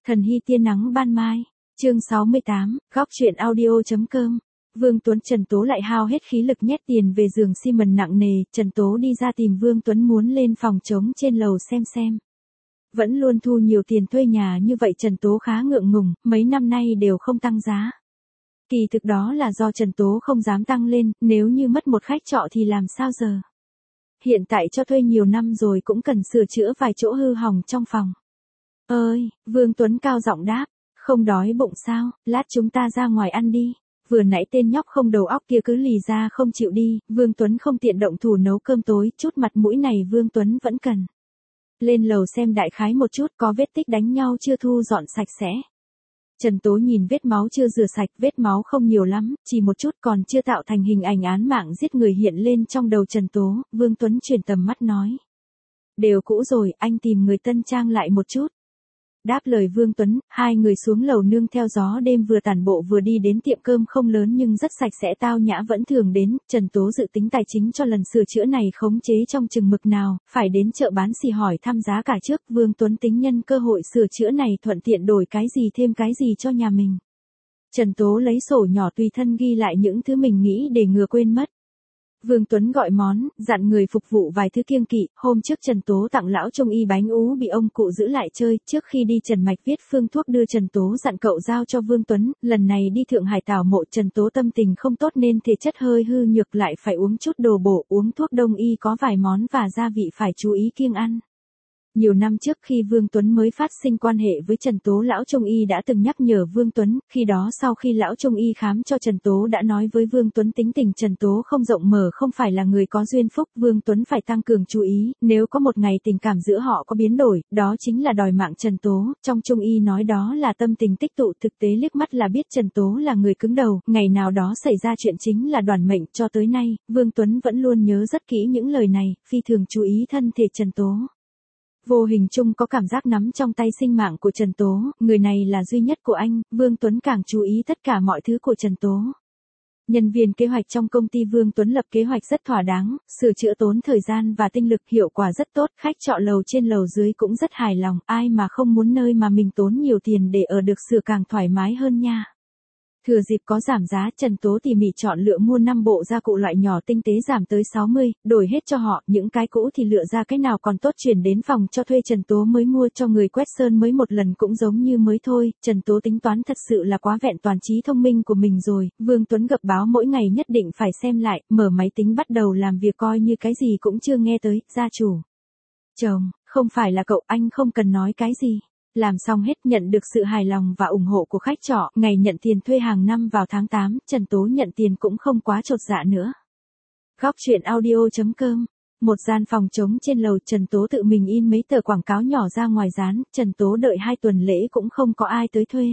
Thần hy tia nắng ban mai. Chương 68, góc truyện audio.com. Vương Tuấn Trần Tố lại hao hết khí lực nhét tiền về giường xi mần nặng nề, Trần Tố đi ra tìm Vương Tuấn muốn lên phòng trống trên lầu xem. Vẫn luôn thu nhiều tiền thuê nhà như vậy Trần Tố khá ngượng ngùng, mấy năm nay đều không tăng giá. Kỳ thực đó là do Trần Tố không dám tăng lên, nếu như mất một khách trọ thì làm sao giờ. Hiện tại cho thuê nhiều năm rồi cũng cần sửa chữa vài chỗ hư hỏng trong phòng. Ơi, Vương Tuấn cao giọng đáp, không đói bụng sao, lát chúng ta ra ngoài ăn đi. Vừa nãy tên nhóc không đầu óc kia cứ lì ra không chịu đi, Vương Tuấn không tiện động thủ nấu cơm tối, chút mặt mũi này Vương Tuấn vẫn cần. Lên lầu xem đại khái một chút có vết tích đánh nhau chưa thu dọn sạch sẽ. Trần Tố nhìn vết máu chưa rửa sạch, vết máu không nhiều lắm, chỉ một chút còn chưa tạo thành hình ảnh án mạng giết người hiện lên trong đầu Trần Tố, Vương Tuấn chuyển tầm mắt nói. Đều cũ rồi, anh tìm người tân trang lại một chút. Đáp lời Vương Tuấn, hai người xuống lầu nương theo gió đêm vừa tản bộ vừa đi đến tiệm cơm không lớn nhưng rất sạch sẽ tao nhã vẫn thường đến, Trần Tố dự tính tài chính cho lần sửa chữa này khống chế trong chừng mực nào, phải đến chợ bán xỉ hỏi thăm giá cả trước, Vương Tuấn tính nhân cơ hội sửa chữa này thuận tiện đổi cái gì thêm cái gì cho nhà mình. Trần Tố lấy sổ nhỏ tùy thân ghi lại những thứ mình nghĩ để ngừa quên mất. Vương Tuấn gọi món, dặn người phục vụ vài thứ kiêng kỵ, hôm trước Trần Tố tặng lão trung y bánh ú bị ông cụ giữ lại chơi, trước khi đi Trần Mạch viết phương thuốc đưa Trần Tố dặn cậu giao cho Vương Tuấn, lần này đi Thượng Hải tảo mộ Trần Tố tâm tình không tốt nên thể chất hơi hư nhược lại phải uống chút đồ bổ, uống thuốc đông y có vài món và gia vị phải chú ý kiêng ăn. Nhiều năm trước khi Vương Tuấn mới phát sinh quan hệ với Trần Tố lão trung y đã từng nhắc nhở Vương Tuấn, khi đó sau khi lão trung y khám cho Trần Tố đã nói với Vương Tuấn tính tình Trần Tố không rộng mở không phải là người có duyên phúc, Vương Tuấn phải tăng cường chú ý, nếu có một ngày tình cảm giữa họ có biến đổi, đó chính là đòi mạng Trần Tố, trong trung y nói đó là tâm tình tích tụ thực tế liếc mắt là biết Trần Tố là người cứng đầu, ngày nào đó xảy ra chuyện chính là đoản mệnh cho tới nay, Vương Tuấn vẫn luôn nhớ rất kỹ những lời này, phi thường chú ý thân thể Trần Tố. Vô hình chung có cảm giác nắm trong tay sinh mạng của Trần Tố, người này là duy nhất của anh, Vương Tuấn càng chú ý tất cả mọi thứ của Trần Tố. Nhân viên kế hoạch trong công ty Vương Tuấn lập kế hoạch rất thỏa đáng, sửa chữa tốn thời gian và tinh lực hiệu quả rất tốt, khách trọ lầu trên lầu dưới cũng rất hài lòng, ai mà không muốn nơi mà mình tốn nhiều tiền để ở được sửa càng thoải mái hơn nha. Thừa dịp có giảm giá, Trần Tố tỉ mỉ chọn lựa mua 5 bộ gia cụ loại nhỏ tinh tế giảm tới 60, đổi hết cho họ, những cái cũ thì lựa ra cái nào còn tốt chuyển đến phòng cho thuê Trần Tố mới mua cho người quét sơn mới một lần cũng giống như mới thôi, Trần Tố tính toán thật sự là quá vẹn toàn trí thông minh của mình rồi, Vương Tuấn gập báo mỗi ngày nhất định phải xem lại, mở máy tính bắt đầu làm việc coi như cái gì cũng chưa nghe tới, gia chủ. Chồng, không phải là cậu, anh không cần nói cái gì. Làm xong hết nhận được sự hài lòng và ủng hộ của khách trọ, ngày nhận tiền thuê hàng năm vào tháng 8, Trần Tố nhận tiền cũng không quá chột dạ nữa. Góc truyện audio.com. Một gian phòng trống trên lầu, Trần Tố tự mình in mấy tờ quảng cáo nhỏ ra ngoài dán, Trần Tố đợi 2 tuần lễ cũng không có ai tới thuê.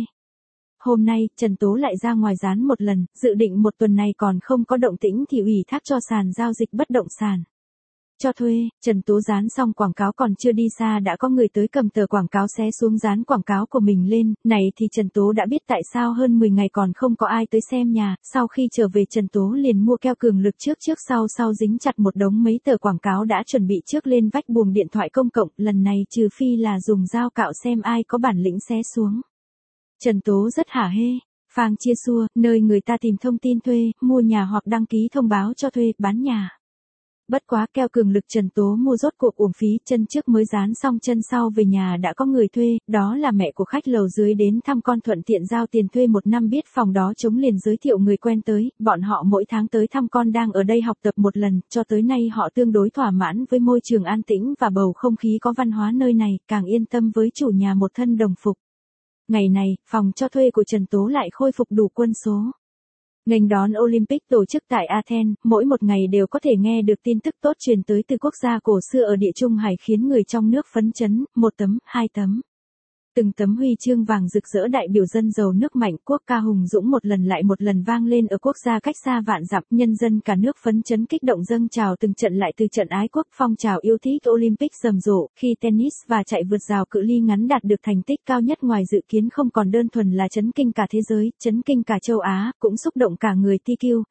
Hôm nay, Trần Tố lại ra ngoài dán một lần, dự định một tuần này còn không có động tĩnh thì ủy thác cho sàn giao dịch bất động sản. Cho thuê, Trần Tố dán xong quảng cáo còn chưa đi xa đã có người tới cầm tờ quảng cáo xé xuống dán quảng cáo của mình lên, này thì Trần Tố đã biết tại sao hơn 10 ngày còn không có ai tới xem nhà, sau khi trở về Trần Tố liền mua keo cường lực trước sau dính chặt một đống mấy tờ quảng cáo đã chuẩn bị trước lên vách buồng điện thoại công cộng, lần này trừ phi là dùng dao cạo xem ai có bản lĩnh xé xuống. Trần Tố rất hả hê. Phang chia xua, nơi người ta tìm thông tin thuê, mua nhà hoặc đăng ký thông báo cho thuê, bán nhà. Bất quá keo cường lực Trần Tố mua rốt cuộc uổng phí, chân trước mới dán xong chân sau về nhà đã có người thuê, đó là mẹ của khách lầu dưới đến thăm con thuận tiện giao tiền thuê 1 năm biết phòng đó trống liền giới thiệu người quen tới, bọn họ mỗi tháng tới thăm con đang ở đây học tập một lần, cho tới nay họ tương đối thỏa mãn với môi trường an tĩnh và bầu không khí có văn hóa nơi này, càng yên tâm với chủ nhà một thân đồng phục. Ngày này, phòng cho thuê của Trần Tố lại khôi phục đủ quân số. Nghênh đón Olympic tổ chức tại Athens, mỗi một ngày đều có thể nghe được tin tức tốt truyền tới từ quốc gia cổ xưa ở Địa Trung Hải khiến người trong nước phấn chấn, 1 tấm, 2 tấm. Từng tấm huy chương vàng rực rỡ đại biểu dân giàu nước mạnh, quốc ca hùng dũng một lần lại một lần vang lên ở quốc gia cách xa vạn dặm, nhân dân cả nước phấn chấn kích động dâng trào từng trận lại từ trận ái quốc, phong trào yêu thích Olympic rầm rộ, khi tennis và chạy vượt rào cự ly ngắn đạt được thành tích cao nhất ngoài dự kiến không còn đơn thuần là chấn kinh cả thế giới, chấn kinh cả châu Á, cũng xúc động cả người TQ,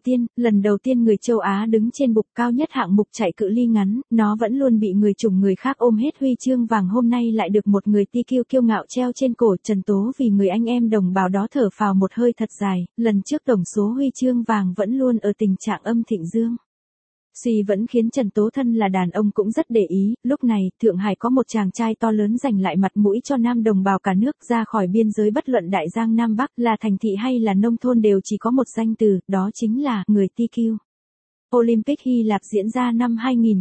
lần đầu tiên người châu Á đứng trên bục cao nhất hạng mục chạy cự ly ngắn, nó vẫn luôn bị người chủng người khác ôm hết huy chương vàng hôm nay lại được một người TQ kiêu ngạo treo trên cổ. Trần Tố vì người anh em đồng bào đó thở phào một hơi thật dài, lần trước tổng số huy chương vàng vẫn luôn ở tình trạng âm thịnh dương. Suy vẫn khiến Trần Tố thân là đàn ông cũng rất để ý, lúc này, Thượng Hải có một chàng trai to lớn giành lại mặt mũi cho nam đồng bào cả nước ra khỏi biên giới bất luận Đại Giang Nam Bắc là thành thị hay là nông thôn đều chỉ có một danh từ, đó chính là người TQ. Olympic Hy Lạp diễn ra năm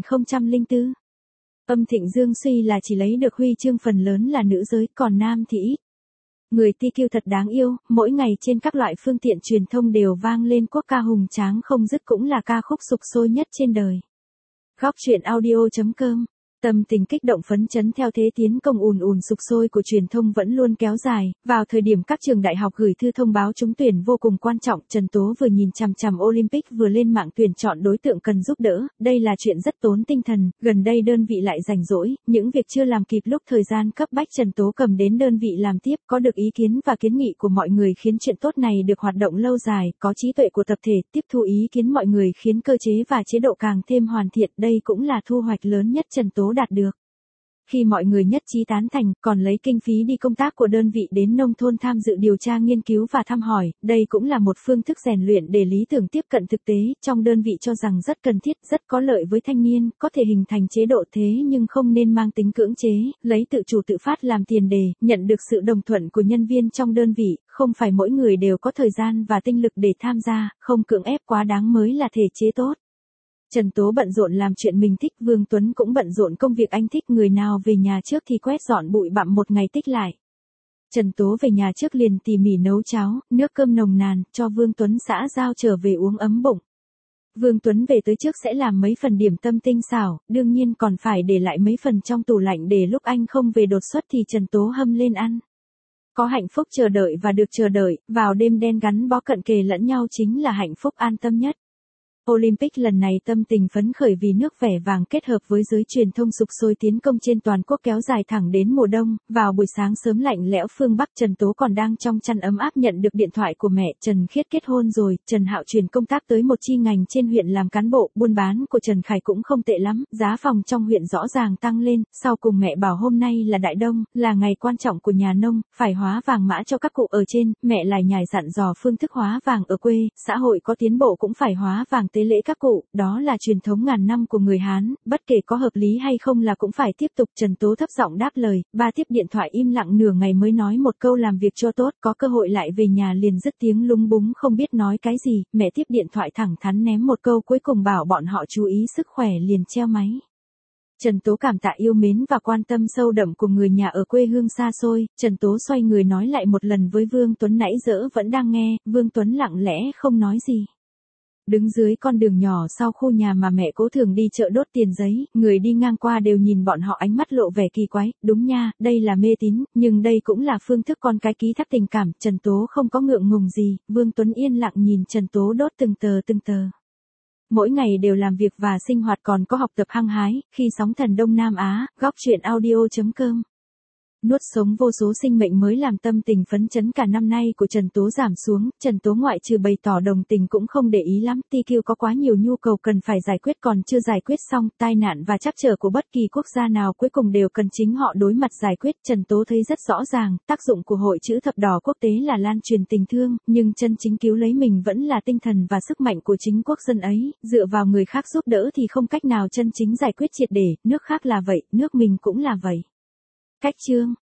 2004. Âm thịnh dương suy là chỉ lấy được huy chương phần lớn là nữ giới, còn nam thì ít. Người TQ thật đáng yêu, mỗi ngày trên các loại phương tiện truyền thông đều vang lên quốc ca hùng tráng không dứt cũng là ca khúc sục sôi nhất trên đời. Góc truyện audio.com. Tâm tình kích động phấn chấn theo thế tiến công ùn ùn sục sôi của truyền thông vẫn luôn kéo dài, vào thời điểm các trường đại học gửi thư thông báo trúng tuyển vô cùng quan trọng, Trần Tố vừa nhìn chằm chằm Olympic vừa lên mạng tuyển chọn đối tượng cần giúp đỡ, đây là chuyện rất tốn tinh thần, gần đây đơn vị lại rảnh rỗi, những việc chưa làm kịp lúc thời gian cấp bách Trần Tố cầm đến đơn vị làm tiếp, có được ý kiến và kiến nghị của mọi người khiến chuyện tốt này được hoạt động lâu dài, có trí tuệ của tập thể, tiếp thu ý kiến mọi người khiến cơ chế và chế độ càng thêm hoàn thiện, đây cũng là thu hoạch lớn nhất Trần Tố đạt được. Khi mọi người nhất trí tán thành, còn lấy kinh phí đi công tác của đơn vị đến nông thôn tham dự điều tra nghiên cứu và thăm hỏi, đây cũng là một phương thức rèn luyện để lý tưởng tiếp cận thực tế, trong đơn vị cho rằng rất cần thiết, rất có lợi với thanh niên, có thể hình thành chế độ thế nhưng không nên mang tính cưỡng chế, lấy tự chủ tự phát làm tiền đề, nhận được sự đồng thuận của nhân viên trong đơn vị, không phải mỗi người đều có thời gian và tinh lực để tham gia, không cưỡng ép quá đáng mới là thể chế tốt. Trần Tố bận rộn làm chuyện mình thích, Vương Tuấn cũng bận rộn công việc anh thích, người nào về nhà trước thì quét dọn bụi bặm một ngày tích lại. Trần Tố về nhà trước liền tỉ mỉ nấu cháo, nước cơm nồng nàn, cho Vương Tuấn xã giao trở về uống ấm bụng. Vương Tuấn về tới trước sẽ làm mấy phần điểm tâm tinh xảo, đương nhiên còn phải để lại mấy phần trong tủ lạnh để lúc anh không về đột xuất thì Trần Tố hâm lên ăn. Có hạnh phúc chờ đợi và được chờ đợi, vào đêm đen gắn bó cận kề lẫn nhau chính là hạnh phúc an tâm nhất. Olympic lần này tâm tình phấn khởi vì nước vẻ vàng kết hợp với giới truyền thông sục sôi tiến công trên toàn quốc kéo dài thẳng đến mùa đông, vào buổi sáng sớm lạnh lẽo phương Bắc Trần Tố còn đang trong chăn ấm áp nhận được điện thoại của mẹ, Trần Khiết kết hôn rồi, Trần Hạo chuyển công tác tới một chi ngành trên huyện làm cán bộ, buôn bán của Trần Khải cũng không tệ lắm, giá phòng trong huyện rõ ràng tăng lên, sau cùng mẹ bảo hôm nay là Đại Đông, là ngày quan trọng của nhà nông, phải hóa vàng mã cho các cụ ở trên, mẹ lại nhài dặn dò phương thức hóa vàng ở quê, xã hội có tiến bộ cũng phải hóa vàng tế lễ các cụ, đó là truyền thống ngàn năm của người Hán, bất kể có hợp lý hay không là cũng phải tiếp tục. Trần Tố thấp giọng đáp lời, ba tiếp điện thoại im lặng nửa ngày mới nói một câu làm việc cho tốt, có cơ hội lại về nhà liền dứt tiếng lúng búng không biết nói cái gì, mẹ tiếp điện thoại thẳng thắn ném một câu cuối cùng bảo bọn họ chú ý sức khỏe liền treo máy. Trần Tố cảm tạ yêu mến và quan tâm sâu đậm của người nhà ở quê hương xa xôi, Trần Tố xoay người nói lại một lần với Vương Tuấn nãy giờ vẫn đang nghe, Vương Tuấn lặng lẽ không nói gì. Đứng dưới con đường nhỏ sau khu nhà mà mẹ Cố thường đi chợ đốt tiền giấy, người đi ngang qua đều nhìn bọn họ ánh mắt lộ vẻ kỳ quái, đúng nha, đây là mê tín, nhưng đây cũng là phương thức con cái ký thác tình cảm, Trần Tố không có ngượng ngùng gì, Vương Tuấn yên lặng nhìn Trần Tố đốt từng tờ. Mỗi ngày đều làm việc và sinh hoạt còn có học tập hăng hái, khi sóng thần Đông Nam Á, góc truyện audio.com. Nuốt sống vô số sinh mệnh mới làm tâm tình phấn chấn cả năm nay của Trần Tố giảm xuống, Trần Tố ngoại trừ bày tỏ đồng tình cũng không để ý lắm, TQ có quá nhiều nhu cầu cần phải giải quyết còn chưa giải quyết xong, tai nạn và trắc trở của bất kỳ quốc gia nào cuối cùng đều cần chính họ đối mặt giải quyết, Trần Tố thấy rất rõ ràng, tác dụng của Hội Chữ Thập Đỏ quốc tế là lan truyền tình thương, nhưng chân chính cứu lấy mình vẫn là tinh thần và sức mạnh của chính quốc dân ấy, dựa vào người khác giúp đỡ thì không cách nào chân chính giải quyết triệt để, nước khác là vậy, nước mình cũng là vậy. Cách chương